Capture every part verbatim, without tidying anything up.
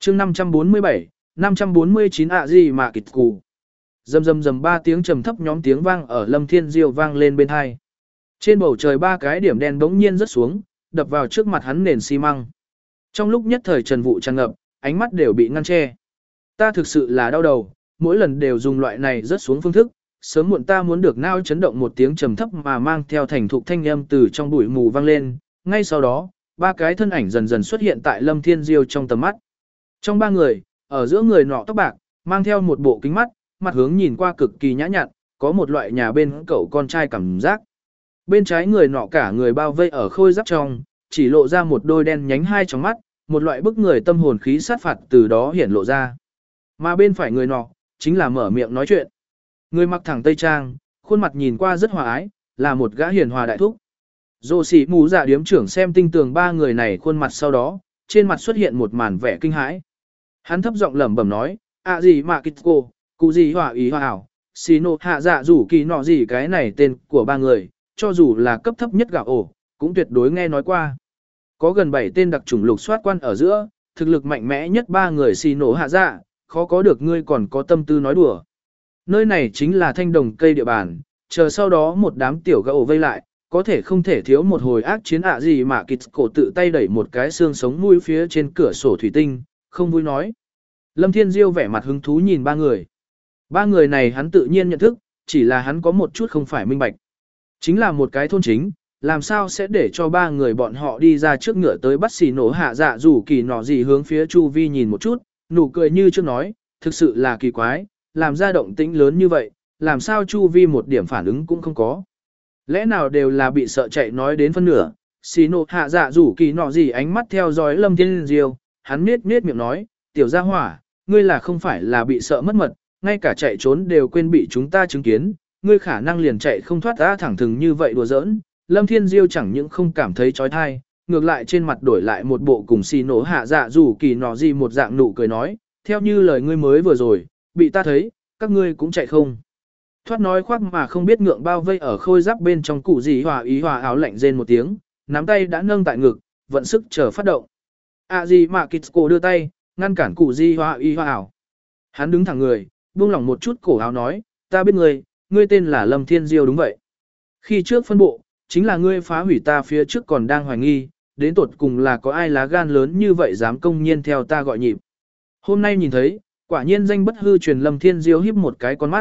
chương năm trăm bốn mươi bảy, năm trăm bốn mươi chín ạ gì mà kịch cù. Rầm rầm rầm ba tiếng trầm thấp nhóm tiếng vang ở Lâm Thiên Diêu vang lên bên hai. Trên bầu trời ba cái điểm đen bỗng nhiên rớt xuống, đập vào trước mặt hắn nền xi măng. Trong lúc nhất thời trần vụ tràn ngập, ánh mắt đều bị ngăn che. Ta thực sự là đau đầu, mỗi lần đều dùng loại này rớt xuống phương thức, sớm muộn ta muốn được nao chấn động một tiếng trầm thấp mà mang theo thành thục thanh âm từ trong bụi mù vang lên. Ngay sau đó, ba cái thân ảnh dần dần xuất hiện tại Lâm Thiên Diêu trong tầm mắt. Trong ba người, ở giữa người nọ tóc bạc, mang theo một bộ kính mắt, mặt hướng nhìn qua cực kỳ nhã nhặn, có một loại nhà bên cậu con trai cảm giác. Bên trái người nọ cả người bao vây ở khôi giáp trong, chỉ lộ ra một đôi đen nhánh hai tròng mắt, một loại bức người tâm hồn khí sát phạt từ đó hiển lộ ra. Mà bên phải người nọ, chính là mở miệng nói chuyện. Người mặc thẳng tây trang, khuôn mặt nhìn qua rất hòa ái, là một gã hiền hòa đại thúc. Dô sĩ mù dạ điếm trưởng xem tinh tường ba người này khuôn mặt sau đó, trên mặt xuất hiện một màn vẻ kinh hãi. Hắn thấp giọng lẩm bẩm nói, à gì mà kịch cô, cụ gì hòa ý hòa ảo, xì nộ hạ dạ rủ kỳ nọ gì cái này tên của ba người, cho dù là cấp thấp nhất gạo ổ, cũng tuyệt đối nghe nói qua. Có gần bảy tên đặc chủng lục soát quan ở giữa, thực lực mạnh mẽ nhất ba người xì nổ hạ dạ, khó có được ngươi còn có tâm tư nói đùa. Nơi này chính là thanh đồng cây địa bàn, chờ sau đó một đám tiểu gạo vây lại, có thể không thể thiếu một hồi ác chiến ạ gì mà kịch cổ tự tay đẩy một cái xương sống mũi phía trên cửa sổ thủy tinh, không vui nói. Lâm Thiên Diêu vẻ mặt hứng thú nhìn ba người. Ba người này hắn tự nhiên nhận thức, chỉ là hắn có một chút không phải minh bạch. Chính là một cái thôn chính, làm sao sẽ để cho ba người bọn họ đi ra trước ngựa tới bắt xì nổ hạ dạ rủ kỳ nọ gì hướng phía chu vi nhìn một chút, nụ cười như trước nói, thực sự là kỳ quái, làm ra động tĩnh lớn như vậy, làm sao chu vi một điểm phản ứng cũng không có. Lẽ nào đều là bị sợ chạy nói đến phân nửa, xì nổ hạ dạ rủ kỳ nọ gì ánh mắt theo dõi Lâm Thiên Diêu, hắn nết nết miệng nói, tiểu gia hỏa, ngươi là không phải là bị sợ mất mật, ngay cả chạy trốn đều quên bị chúng ta chứng kiến, ngươi khả năng liền chạy không thoát ra thẳng thừng như vậy đùa giỡn. Lâm Thiên Diêu chẳng những không cảm thấy trói thai, ngược lại trên mặt đổi lại một bộ cùng xì nổ hạ dạ rủ kỳ nọ gì một dạng nụ cười nói, theo như lời ngươi mới vừa rồi, bị ta thấy, các ngươi cũng chạy không. Thoát nói khoác mà không biết ngượng bao vây ở khôi giáp bên trong cụ gì hòa ý hòa áo lạnh rên một tiếng, nắm tay đã nâng tại ngực, vận sức chờ phát động. À gì mà Kitsko đưa tay, ngăn cản cụ gì hòa ý hòa áo. Hắn đứng thẳng người, buông lỏng một chút cổ áo nói, ta biết ngươi, ngươi tên là Lâm Thiên Diêu đúng vậy. Khi trước phân bộ, chính là ngươi phá hủy ta phía trước còn đang hoài nghi, đến tột cùng là có ai lá gan lớn như vậy dám công nhiên theo ta gọi nhịp. Hôm nay nhìn thấy, quả nhiên danh bất hư truyền Lâm Thiên Diêu híp một cái con mắt.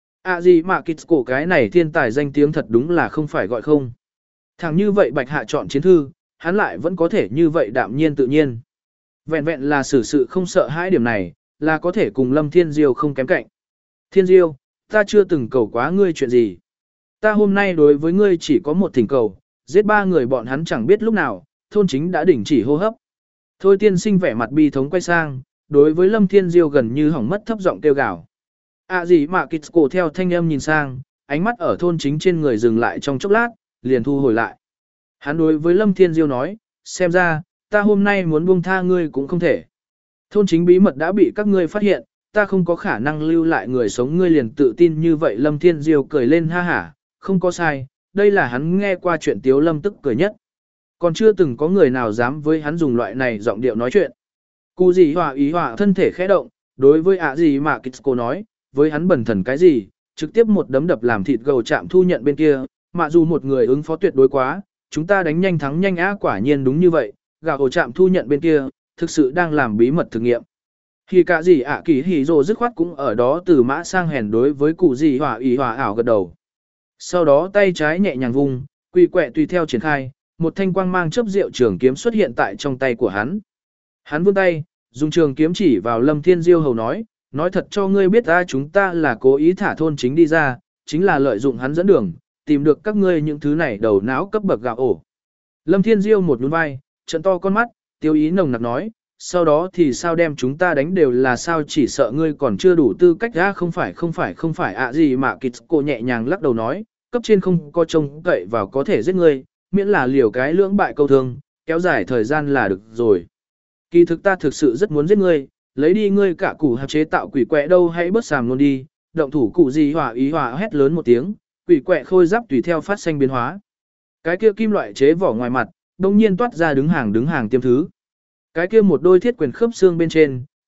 À gì mà Kitsko cái này thiên tài danh tiếng thật đúng là không phải gọi không. Thằng như vậy bạch hạ chọn chiến thư, hắn lại vẫn có thể như vậy đạm nhiên tự nhiên. Vẹn vẹn là xử sự không sợ hãi điểm này, là có thể cùng Lâm Thiên Diêu không kém cạnh. Thiên Diêu, ta chưa từng cầu quá ngươi chuyện gì. Ta hôm nay đối với ngươi chỉ có một thỉnh cầu, giết ba người bọn hắn chẳng biết lúc nào, thôn chính đã đình chỉ hô hấp. Thôi tiên sinh vẻ mặt bi thống quay sang, đối với Lâm Thiên Diêu gần như hỏng mất thấp giọng kêu gào. À gì mà Kitsko theo thanh âm nhìn sang, ánh mắt ở thôn chính trên người dừng lại trong chốc lát, liền thu hồi lại. Hắn đối với Lâm Thiên Diêu nói, xem ra, ta hôm nay muốn buông tha ngươi cũng không thể. Thôn chính bí mật đã bị các ngươi phát hiện, ta không có khả năng lưu lại người sống, ngươi liền tự tin như vậy. Lâm Thiên Diêu cười lên ha hả, không có sai, đây là hắn nghe qua chuyện Tiếu Lâm tức cười nhất. Còn chưa từng có người nào dám với hắn dùng loại này giọng điệu nói chuyện. Cụ gì hòa ý hòa thân thể khẽ động, đối với ạ gì mà Kitsko nói, với hắn bẩn thần cái gì, trực tiếp một đấm đập làm thịt gầu chạm thu nhận bên kia, mà dù một người ứng phó tuyệt đối quá, chúng ta đánh nhanh thắng nhanh á, quả nhiên đúng như vậy, gạo chạm thu nhận bên kia, thực sự đang làm bí mật thực nghiệm. Khi cả gì ạ kỳ hỉ rồ dứt khoát cũng ở đó từ mã sang hèn đối với cụ gì hòa ý hòa ảo gật đầu. Sau đó tay trái nhẹ nhàng vung, quỳ quẹ tùy theo triển khai, một thanh quang mang chớp rượu trường kiếm xuất hiện tại trong tay của hắn. Hắn vươn tay, dùng trường kiếm chỉ vào Lâm Thiên Diêu hầu nói, nói thật cho ngươi biết ta chúng ta là cố ý thả thôn chính đi ra, chính là lợi dụng hắn dẫn đường, tìm được các ngươi những thứ này đầu não cấp bậc gạo ổ. Lâm Thiên Diêu một nhún vai, trận to con mắt, tiêu ý nồng nặc nói, sau đó thì sao đem chúng ta đánh đều là sao, chỉ sợ ngươi còn chưa đủ tư cách ra. Không phải không phải không phải ạ gì mà Kitsko nhẹ nhàng lắc đầu nói, cấp trên không có trông cậy vào có thể giết ngươi, miễn là liều cái lưỡng bại câu thương, kéo dài thời gian là được rồi. Kỳ thực ta thực sự rất muốn giết ngươi, lấy đi ngươi cả củ hạt chế tạo quỷ quẹ đâu, hãy bớt sàm luôn đi. Động thủ cụ gì hỏa ý hỏa hét lớn một tiếng, quỷ quẹ khôi giáp tùy theo phát sinh biến hóa. Cái kia kim loại chế vỏ ngoài mặt, đông nhiên toát ra đứng hàng đứng hàng tiêm thứ. Cái kia một đôi thiết quyền khớp xương bên trên,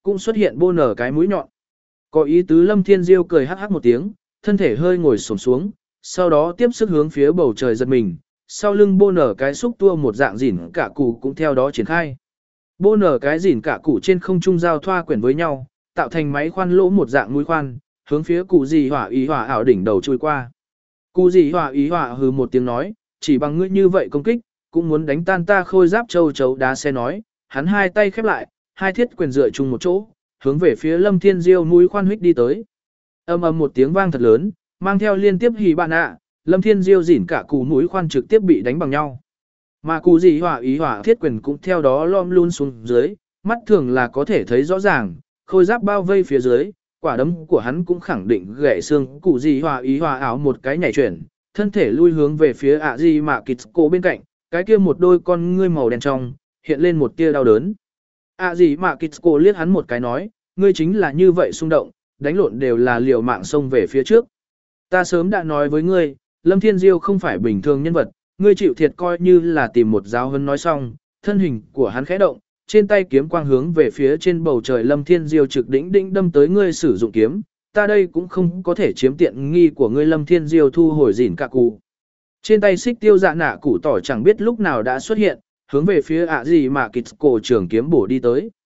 cũng xuất hiện bô nở cái mũi nhọn. Có ý tứ Lâm Thiên Diêu cười hắc hắc một tiếng, thân thể hơi ngồi xổm xuống, sau đó tiếp sức hướng phía bầu trời giật mình, sau lưng bô nở cái xúc tua một dạng dỉn cả cụ cũng theo đó triển khai. Bô nở cái dỉn cả cụ trên không trung giao thoa quyển với nhau, tạo thành máy khoan lỗ một dạng mũi khoan, hướng phía cụ gì hỏa ý hỏa ảo đỉnh đầu trôi qua. Cụ gì hỏa ý hỏa hừ một tiếng nói, chỉ bằng ngươi như vậy công kích, cũng muốn đánh tan ta khôi giáp châu chấu đá xe nói, hắn hai tay khép lại, hai thiết quyền dựa chung một chỗ, hướng về phía Lâm Thiên Diêu mũi khoan huých đi tới. Ầm ầm một tiếng vang thật lớn, mang theo liên tiếp hì bạn ạ, Lâm Thiên Diêu dỉn cả cụ mũi khoan trực tiếp bị đánh bằng nhau. Mà cụ gì hỏa ý hỏa thiết quyền cũng theo đó lom luôn xuống dưới, mắt thường là có thể thấy rõ ràng, khôi giáp bao vây phía dưới, quả đấm của hắn cũng khẳng định gãy xương, cụ gì hỏa ý hỏa ảo một cái nhảy chuyển, thân thể lui hướng về phía ạ gì mà kịt cổ bên cạnh, cái kia một đôi con ngươi màu đen trong, hiện lên một tia đau đớn. ạ gì mà kịt cổ liếc hắn một cái nói, ngươi chính là như vậy xung động, đánh lộn đều là liều mạng xông về phía trước. Ta sớm đã nói với ngươi, Lâm Thiên Diêu không phải bình thường nhân vật, ngươi chịu thiệt coi như là tìm một giáo huấn nói xong, thân hình của hắn khẽ động, trên tay kiếm quang hướng về phía trên bầu trời Lâm Thiên Diêu trực đỉnh đỉnh đâm tới ngươi sử dụng kiếm, ta đây cũng không có thể chiếm tiện nghi của ngươi. Lâm Thiên Diêu thu hồi dỉn cả cụ. Trên tay xích tiêu dạ nạ cụ tỏ chẳng biết lúc nào đã xuất hiện, hướng về phía ạ gì mà kịch cổ trường kiếm bổ đi tới.